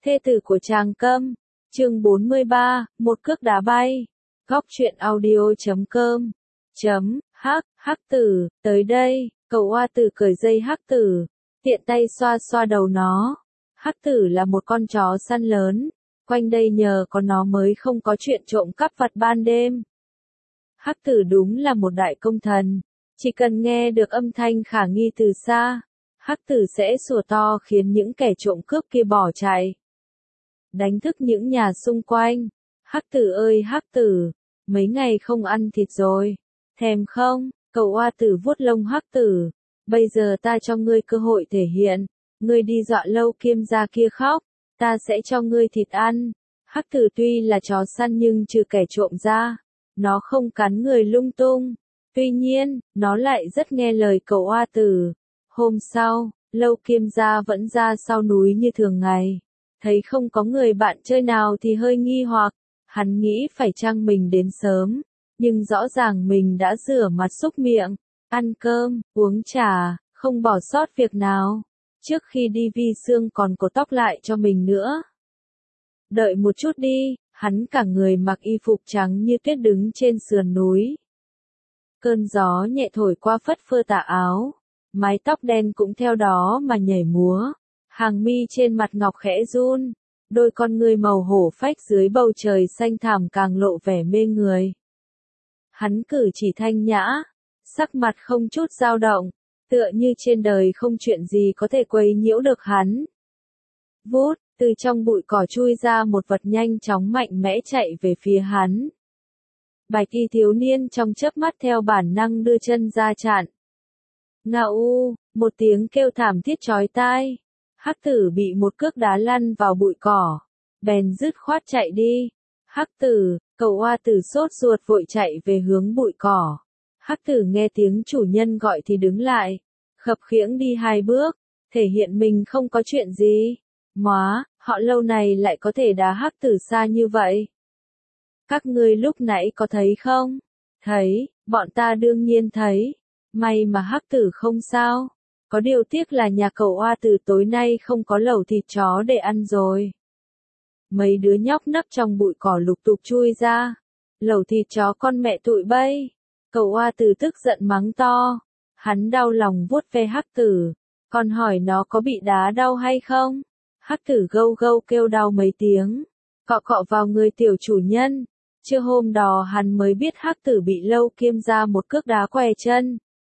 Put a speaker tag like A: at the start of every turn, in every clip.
A: Thê tử của Tràng Câm, chương 43, một cước đá bay. Góc truyện audio.com. Hắc tử, tới đây, cậu oa tử cởi dây hắc tử, tiện tay xoa xoa đầu nó. Hắc tử là một con chó săn lớn, quanh đây nhờ có nó mới không có chuyện trộm cắp vặt ban đêm. Hắc tử đúng là một đại công thần, chỉ cần nghe được âm thanh khả nghi từ xa, hắc tử sẽ sủa to khiến những kẻ trộm cướp kia bỏ chạy. Đánh thức những nhà xung quanh. Hắc tử ơi hắc tử, mấy ngày không ăn thịt rồi, thèm không? Cậu oa tử vuốt lông hắc tử, bây giờ ta cho ngươi cơ hội thể hiện, ngươi đi dọa Lâu Kiêm gia kia khóc, ta sẽ cho ngươi thịt ăn. Hắc tử tuy là chó săn nhưng trừ kẻ trộm ra, nó không cắn người lung tung, tuy nhiên, nó lại rất nghe lời cậu oa tử. Hôm sau, Lâu Kiêm gia vẫn ra sau núi như thường ngày. Thấy không có người bạn chơi nào thì hơi nghi hoặc, hắn nghĩ phải chăng mình đến sớm, nhưng rõ ràng mình đã rửa mặt súc miệng, ăn cơm, uống trà, không bỏ sót việc nào. Trước khi đi Vi Sương còn cột tóc lại cho mình nữa. Đợi một chút đi, hắn cả người mặc y phục trắng như tuyết đứng trên sườn núi. Cơn gió nhẹ thổi qua phất phơ tà áo, mái tóc đen cũng theo đó mà nhảy múa. Hàng mi trên mặt ngọc khẽ run, đôi con ngươi màu hổ phách dưới bầu trời xanh thẳm càng lộ vẻ mê người. Hắn cử chỉ thanh nhã, sắc mặt không chút dao động, tựa như trên đời không chuyện gì có thể quấy nhiễu được hắn. Vút, từ trong bụi cỏ chui ra một vật nhanh chóng mạnh mẽ chạy về phía hắn. Bạch y thiếu niên trong chớp mắt theo bản năng đưa chân ra chặn. Ngao, một tiếng kêu thảm thiết chói tai. Hắc tử bị một cước đá lăn vào bụi cỏ, bèn dứt khoát chạy đi. Hắc tử, cậu oa tử sốt ruột vội chạy về hướng bụi cỏ. Hắc tử nghe tiếng chủ nhân gọi thì đứng lại, khập khiễng đi 2 bước, thể hiện mình không có chuyện gì. Móa, họ Lâu này lại có thể đá hắc tử xa như vậy. Các ngươi lúc nãy có thấy không? Thấy, bọn ta đương nhiên thấy. May mà hắc tử không sao. Có điều tiếc là nhà cậu oa tử tối nay không có lẩu thịt chó để ăn rồi. Mấy đứa nhóc nấp trong bụi cỏ lục tục chui ra. Lẩu thịt chó con mẹ tụi bay. Cậu oa tử tức giận mắng to. Hắn đau lòng vuốt ve hắc tử. Còn hỏi nó có bị đá đau hay không? Hắc tử gâu gâu kêu đau mấy tiếng. Cọ cọ vào người tiểu chủ nhân. Trưa hôm đó hắn mới biết hắc tử bị Lâu Kiêm gia một cước đá què chân.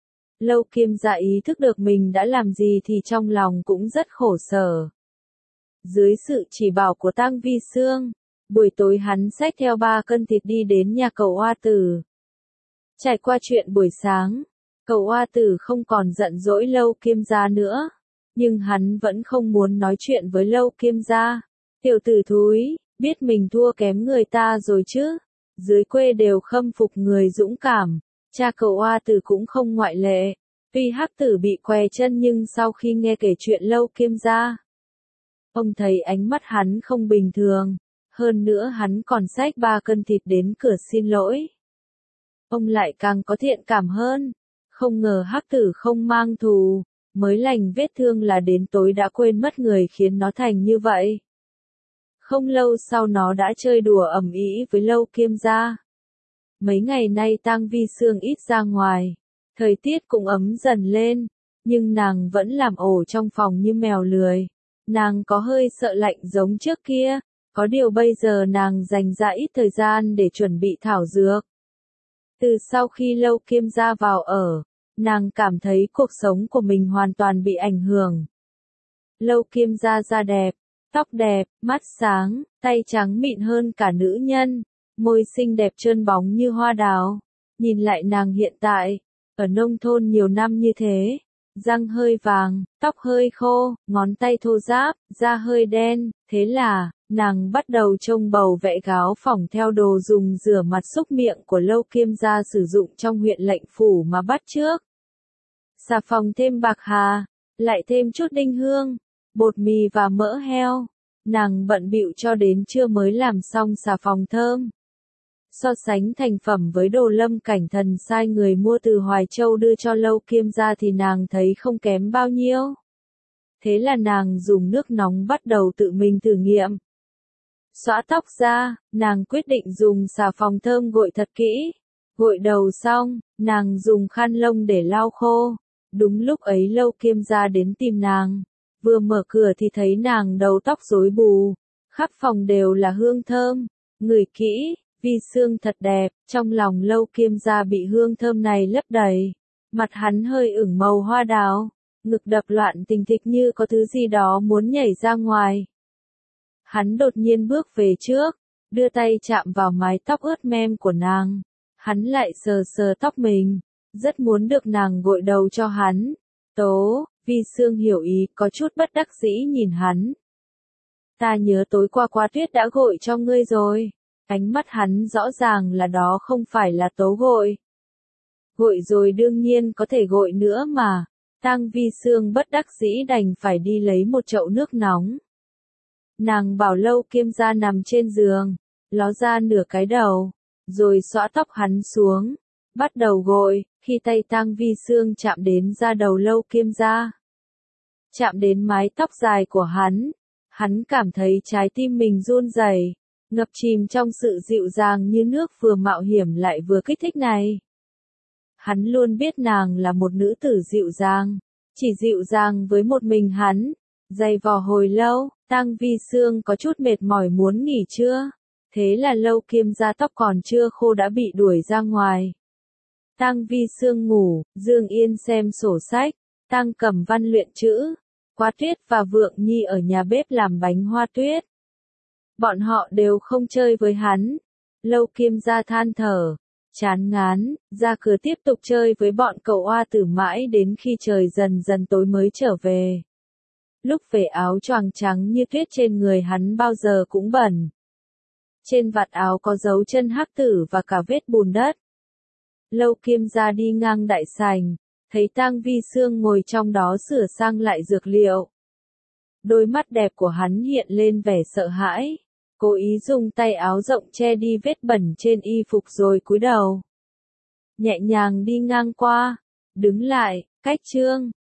A: Lâu Kiêm gia ý thức được mình đã làm gì thì trong lòng cũng rất khổ sở. Dưới sự chỉ bảo của Tang Vi Sương, buổi tối hắn xách theo 3 cân thịt đi đến nhà cậu oa tử. Trải qua chuyện buổi sáng, cậu oa tử không còn giận dỗi Lâu Kiêm gia nữa, nhưng hắn vẫn không muốn nói chuyện với Lâu Kiêm gia. Tiểu tử thúi, biết mình thua kém người ta rồi chứ? Dưới quê đều khâm phục người dũng cảm. Cha cậu oa tử cũng không ngoại lệ. Tuy hắc tử bị què chân nhưng sau khi nghe kể chuyện Lâu Kiêm gia, ông thấy ánh mắt hắn không bình thường. Hơn nữa hắn còn xách 3 cân thịt đến cửa xin lỗi. Ông lại càng có thiện cảm hơn. Không ngờ hắc tử không mang thù, mới lành vết thương là đến tối đã quên mất người khiến nó thành như vậy. Không lâu sau nó đã chơi đùa ầm ĩ với Lâu Kiêm gia. Mấy ngày nay Tang Vi Sương ít ra ngoài, thời tiết cũng ấm dần lên, nhưng nàng vẫn làm ổ trong phòng như mèo lười. Nàng có hơi sợ lạnh giống trước kia, có điều bây giờ nàng dành ra ít thời gian để chuẩn bị thảo dược. Từ sau khi Lâu Kiêm gia vào ở, nàng cảm thấy cuộc sống của mình hoàn toàn bị ảnh hưởng. Lâu Kiêm gia da đẹp, tóc đẹp, mắt sáng, tay trắng mịn hơn cả nữ nhân. Môi xinh đẹp trơn bóng như hoa đào. Nhìn lại nàng hiện tại, ở nông thôn nhiều năm như thế, răng hơi vàng, tóc hơi khô, ngón tay thô ráp, da hơi đen, thế là, nàng bắt đầu trông bầu vẽ gáo phỏng theo đồ dùng rửa mặt súc miệng của Lâu Kiêm gia sử dụng trong huyện lệnh phủ mà bắt chước. Xà phòng thêm bạc hà, lại thêm chút đinh hương, bột mì và mỡ heo. Nàng bận bịu cho đến trưa mới làm xong xà phòng thơm. So sánh thành phẩm với đồ Lâm Cảnh Thần sai người mua từ Hoài Châu đưa cho Lâu Kiêm gia thì nàng thấy không kém bao nhiêu. Thế là nàng dùng nước nóng bắt đầu tự mình thử nghiệm. Xõa tóc ra, nàng quyết định dùng xà phòng thơm gội thật kỹ. Gội đầu xong, nàng dùng khăn lông để lau khô. Đúng lúc ấy Lâu Kiêm Gia đến tìm nàng. Vừa mở cửa thì thấy nàng đầu tóc rối bù. Khắp phòng đều là hương thơm. Ngửi kỹ, Vi Sương thật đẹp. Trong lòng Lâu Kiêm Gia bị hương thơm này lấp đầy. Mặt hắn hơi ửng màu hoa đào. Ngực đập loạn tình thịch như có thứ gì đó muốn nhảy ra ngoài. Hắn đột nhiên bước về trước, đưa tay chạm vào mái tóc ướt mem của nàng. Hắn lại sờ sờ tóc mình, rất muốn được nàng gội đầu cho hắn. Tố, Vi Sương hiểu ý, có chút bất đắc dĩ nhìn hắn. Ta nhớ tối qua Qua Tuyết đã gội cho ngươi rồi. Ánh mắt hắn rõ ràng là đó không phải là Tố gội. Gội rồi đương nhiên có thể gội nữa mà. Tang Vi Sương bất đắc dĩ đành phải đi lấy một chậu nước nóng. Nàng bảo Lâu Kiêm Gia nằm trên giường, ló ra nửa cái đầu, rồi xõa tóc hắn xuống, bắt đầu gội. Khi tay Tang Vi Sương chạm đến da đầu Lâu Kiêm Gia, chạm đến mái tóc dài của hắn cảm thấy trái tim mình run rẩy, ngập chìm trong sự dịu dàng như nước vừa mạo hiểm lại vừa kích thích này. Hắn luôn biết nàng là một nữ tử dịu dàng, chỉ dịu dàng với một mình hắn. Dày vò hồi lâu, Tang Vi Sương có chút mệt mỏi muốn nghỉ trưa. Thế là Lâu Kiêm Gia tóc còn chưa khô đã bị đuổi ra ngoài. Tang Vi Sương ngủ, Dương Yên xem sổ sách, Tang Cẩm Văn luyện chữ, Quá Tuyết và Vượng Nhi ở nhà bếp làm bánh hoa tuyết. Bọn họ đều không chơi với hắn. Lâu Kiêm Gia than thở, chán ngán, ra cửa tiếp tục chơi với bọn cậu oa tử mãi đến khi trời dần dần tối mới trở về. Lúc về áo choàng trắng như tuyết trên người hắn bao giờ cũng bẩn. Trên vạt áo có dấu chân hắc tử và cả vết bùn đất. Lâu Kiêm Gia đi ngang đại sảnh, thấy Tang Vi Sương ngồi trong đó sửa sang lại dược liệu. Đôi mắt đẹp của hắn hiện lên vẻ sợ hãi, cố ý dùng tay áo rộng che đi vết bẩn trên y phục rồi cúi đầu. Nhẹ nhàng đi ngang qua, đứng lại, cách chương.